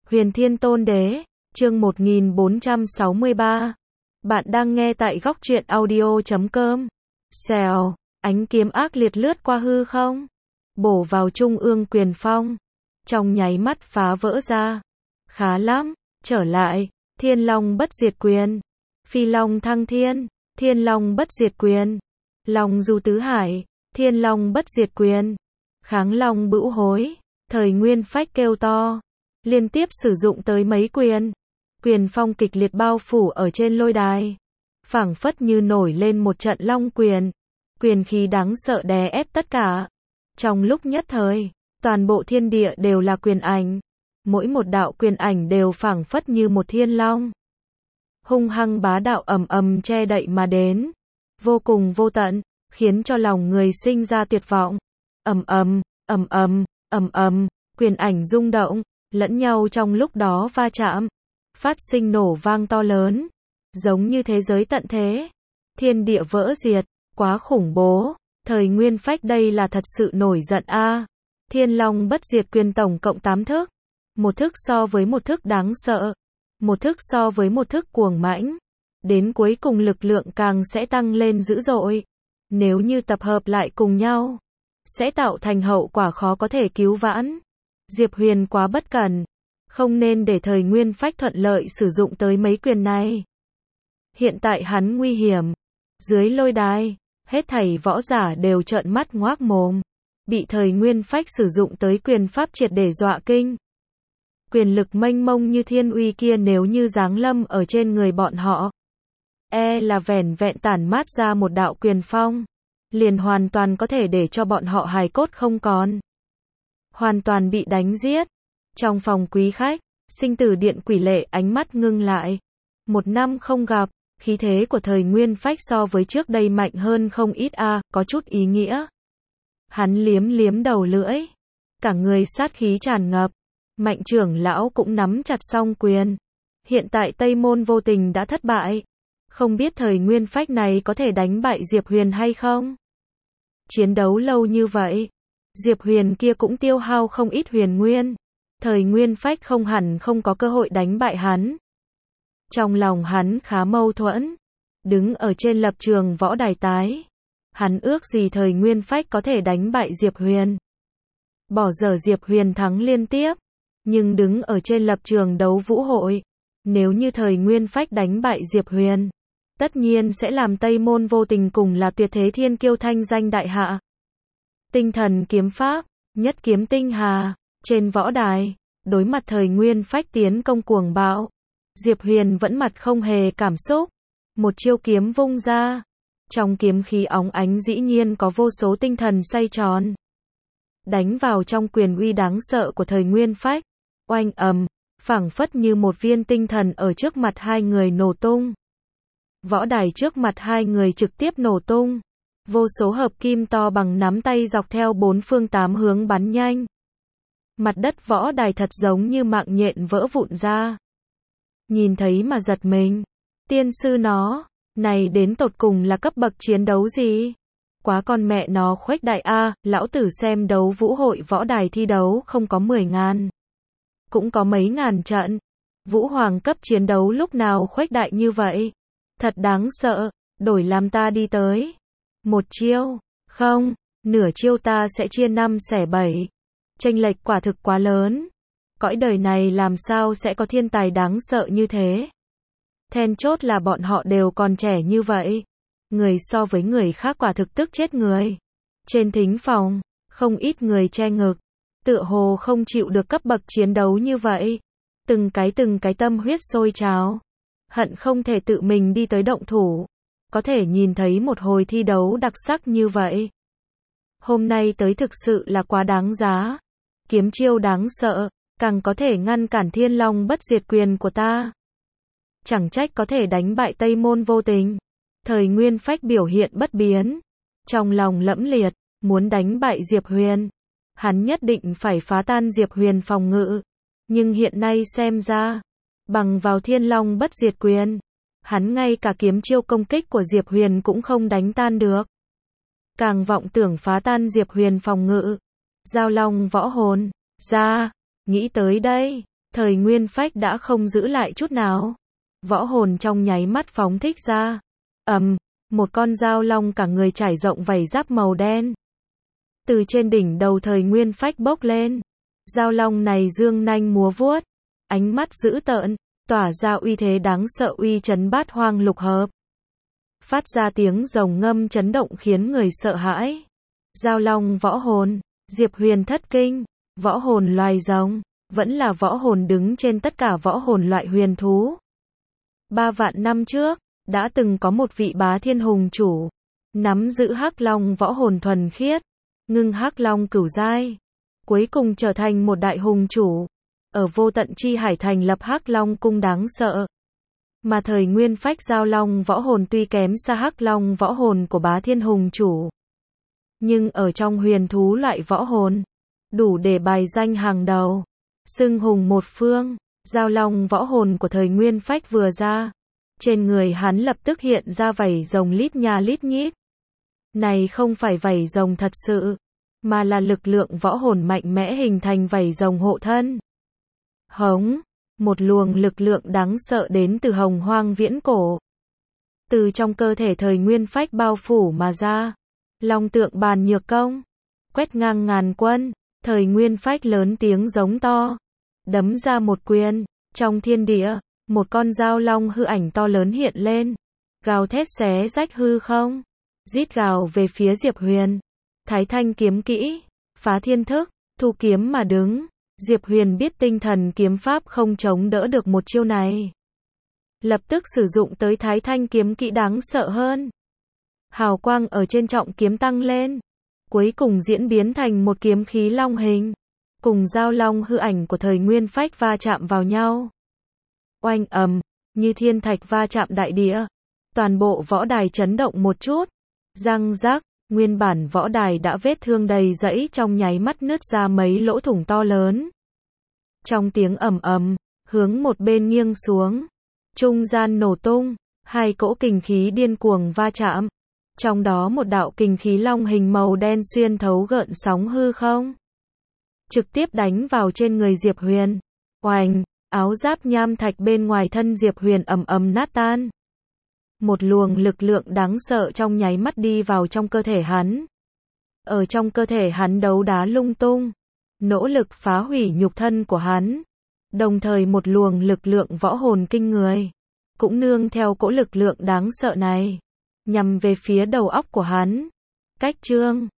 Huyền Thiên Tôn Đế, chương 1463. Bạn đang nghe tại góc truyện audio.com. Xèo, ánh kiếm ác liệt lướt qua hư không, bổ vào trung ương quyền phong, trong nháy mắt phá vỡ ra. Khá lắm, trở lại, Thiên Long bất diệt quyền, Phi Long thăng thiên, Thiên Long bất diệt quyền, Long du tứ hải, Thiên Long bất diệt quyền, Kháng Long bữu hối, Thời Nguyên phách kêu to, liên tiếp sử dụng tới mấy quyền. Quyền phong kịch liệt bao phủ ở trên lôi đài, phảng phất như nổi lên một trận long quyền, quyền khí đáng sợ đè ép tất cả. Trong lúc nhất thời, toàn bộ thiên địa đều là quyền ảnh, mỗi một đạo quyền ảnh đều phảng phất như một thiên long, hung hăng bá đạo ầm ầm che đậy mà đến, vô cùng vô tận, khiến cho lòng người sinh ra tuyệt vọng. Ầm ầm, ầm ầm, ầm ầm, quyền ảnh rung động, lẫn nhau trong lúc đó va chạm, phát sinh nổ vang to lớn, giống như thế giới tận thế, thiên địa vỡ diệt, quá khủng bố. Thời Nguyên phách đây là thật sự nổi giận a. Thiên Long bất diệt quyền tổng cộng 8 thức, một thức so với một thức đáng sợ, một thức so với một thức cuồng mãnh, đến cuối cùng lực lượng càng sẽ tăng lên dữ dội. Nếu như tập hợp lại cùng nhau, sẽ tạo thành hậu quả khó có thể cứu vãn. Diệp Huyền quá bất cẩn, không nên để Thời Nguyên phách thuận lợi sử dụng tới mấy quyền này. Hiện tại hắn nguy hiểm. Dưới lôi đài, hết thảy võ giả đều trợn mắt ngoác mồm, bị Thời Nguyên phách sử dụng tới quyền pháp triệt để dọa kinh. Quyền lực mênh mông như thiên uy kia nếu như giáng lâm ở trên người bọn họ, là vẻn vẹn tản mát ra một đạo quyền phong, liền hoàn toàn có thể để cho bọn họ hài cốt không còn, hoàn toàn bị đánh giết. Trong phòng quý khách, Sinh Tử Điện Quỷ Lệ ánh mắt ngưng lại. Một năm không gặp, khí thế của Thời Nguyên phách so với trước đây mạnh hơn không ít a, có chút ý nghĩa. Hắn liếm liếm đầu lưỡi, cả người sát khí tràn ngập. Mạnh trưởng lão cũng nắm chặt song quyền. Hiện tại Tây Môn Vô Tình đã thất bại, không biết Thời Nguyên phách này có thể đánh bại Diệp Huyền hay không. Chiến đấu lâu như vậy, Diệp Huyền kia cũng tiêu hao không ít huyền nguyên, Thời Nguyên phách không hẳn không có cơ hội đánh bại hắn. Trong lòng hắn khá mâu thuẫn, đứng ở trên lập trường võ đài tái, hắn ước gì Thời Nguyên phách có thể đánh bại Diệp Huyền, bỏ dở Diệp Huyền thắng liên tiếp, nhưng đứng ở trên lập trường đấu vũ hội, nếu như Thời Nguyên phách đánh bại Diệp Huyền, tất nhiên sẽ làm Tây Môn Vô Tình cùng là tuyệt thế thiên kiêu thanh danh đại hạ. Tinh thần kiếm pháp, nhất kiếm tinh hà, trên võ đài, đối mặt Thời Nguyên phách tiến công cuồng bạo, Diệp Huyền vẫn mặt không hề cảm xúc, một chiêu kiếm vung ra, trong kiếm khí óng ánh dĩ nhiên có vô số tinh thần xoay tròn, đánh vào trong quyền uy đáng sợ của Thời Nguyên phách, oanh ầm, phảng phất như một viên tinh thần ở trước mặt hai người nổ tung. Võ đài trước mặt hai người trực tiếp nổ tung, vô số hợp kim to bằng nắm tay dọc theo bốn phương tám hướng bắn nhanh. Mặt đất võ đài thật giống như mạng nhện vỡ vụn ra. Nhìn thấy mà giật mình. Tiên sư nó, này đến tột cùng là cấp bậc chiến đấu gì? Quá con mẹ nó khuếch đại a, lão tử xem đấu vũ hội võ đài thi đấu không có 10.000, cũng có mấy ngàn trận. Vũ hoàng cấp chiến đấu lúc nào khuếch đại như vậy? Thật đáng sợ, đổi làm ta đi tới. Một chiêu, không, nửa chiêu ta sẽ chia 5 xẻ 7. Chênh lệch quả thực quá lớn. Cõi đời này làm sao sẽ có thiên tài đáng sợ như thế? Then chốt là bọn họ đều còn trẻ như vậy. Người so với người khác quả thực tức chết người. Trên thính phòng, không ít người che ngực, tựa hồ không chịu được cấp bậc chiến đấu như vậy. Từng cái tâm huyết sôi trào, hận không thể tự mình đi tới động thủ, có thể nhìn thấy một hồi thi đấu đặc sắc như vậy. Hôm nay tới thực sự là quá đáng giá. Kiếm chiêu đáng sợ, càng có thể ngăn cản Thiên Long bất diệt quyền của ta. Chẳng trách có thể đánh bại Tây Môn Vô Tình. Thời Nguyên phách biểu hiện bất biến, trong lòng lẫm liệt, muốn đánh bại Diệp Huyền. Hắn nhất định phải phá tan Diệp Huyền phòng ngự. Nhưng hiện nay xem ra, bằng vào Thiên Long bất diệt quyền, hắn ngay cả kiếm chiêu công kích của Diệp Huyền cũng không đánh tan được. Càng vọng tưởng phá tan Diệp Huyền phòng ngự. Giao Long võ hồn, ra, nghĩ tới đây, Thời Nguyên Phách đã không giữ lại chút nào. Võ hồn trong nháy mắt phóng thích ra. Một con dao long cả người trải rộng vảy giáp màu đen. Từ trên đỉnh đầu Thời Nguyên Phách bốc lên. Dao long này dương nanh múa vuốt. Ánh mắt dữ tợn, tỏa ra uy thế đáng sợ uy chấn bát hoang lục hợp. Phát ra tiếng rồng ngâm chấn động khiến người sợ hãi. Dao long võ hồn, Diệp Huyền thất kinh, võ hồn loài rồng, vẫn là võ hồn đứng trên tất cả võ hồn loại huyền thú. 3 vạn năm trước, đã từng có một vị bá thiên hùng chủ, nắm giữ hắc long võ hồn thuần khiết, ngưng hắc long cửu giai, cuối cùng trở thành một đại hùng chủ, ở vô tận chi hải thành lập hắc long cung đáng sợ. Mà Thời Nguyên Phách giao long võ hồn tuy kém xa hắc long võ hồn của bá thiên hùng chủ, nhưng ở trong huyền thú loại võ hồn, đủ để bài danh hàng đầu, xưng hùng một phương. Giao long võ hồn của Thời Nguyên Phách vừa ra, trên người hắn lập tức hiện ra vảy rồng lít nha lít nhít. Này không phải vảy rồng thật sự, mà là lực lượng võ hồn mạnh mẽ hình thành vảy rồng hộ thân. Hống, một luồng lực lượng đáng sợ đến từ hồng hoang viễn cổ. Từ trong cơ thể Thời Nguyên Phách bao phủ mà ra. Long tượng bàn nhược công, quét ngang ngàn quân, Thời Nguyên Phách lớn tiếng giống to, đấm ra một quyền, trong thiên địa, một con dao long hư ảnh to lớn hiện lên, gào thét xé rách hư không, rít gào về phía Diệp Huyền. Thái Thanh kiếm kỹ, phá thiên thức, thu kiếm mà đứng. Diệp Huyền biết tinh thần kiếm pháp không chống đỡ được một chiêu này, lập tức sử dụng tới Thái Thanh kiếm kỹ đáng sợ hơn. Hào quang ở trên trọng kiếm tăng lên, cuối cùng diễn biến thành một kiếm khí long hình, cùng dao long hư ảnh của Thời Nguyên Phách va chạm vào nhau. Oanh ầm, như thiên thạch va chạm đại địa, toàn bộ võ đài chấn động một chút, răng rắc, nguyên bản võ đài đã vết thương đầy rẫy trong nháy mắt nứt ra mấy lỗ thủng to lớn. Trong tiếng ầm ầm, hướng một bên nghiêng xuống, trung gian nổ tung, hai cỗ kình khí điên cuồng va chạm. Trong đó một đạo kình khí long hình màu đen xuyên thấu gợn sóng hư không, trực tiếp đánh vào trên người Diệp Huyền. Oành, áo giáp nham thạch bên ngoài thân Diệp Huyền ầm ầm nát tan. Một luồng lực lượng đáng sợ trong nháy mắt đi vào trong cơ thể hắn. Ở trong cơ thể hắn đấu đá lung tung, nỗ lực phá hủy nhục thân của hắn. Đồng thời một luồng lực lượng võ hồn kinh người, cũng nương theo cỗ lực lượng đáng sợ này, nhằm về phía đầu óc của hắn. Cách chương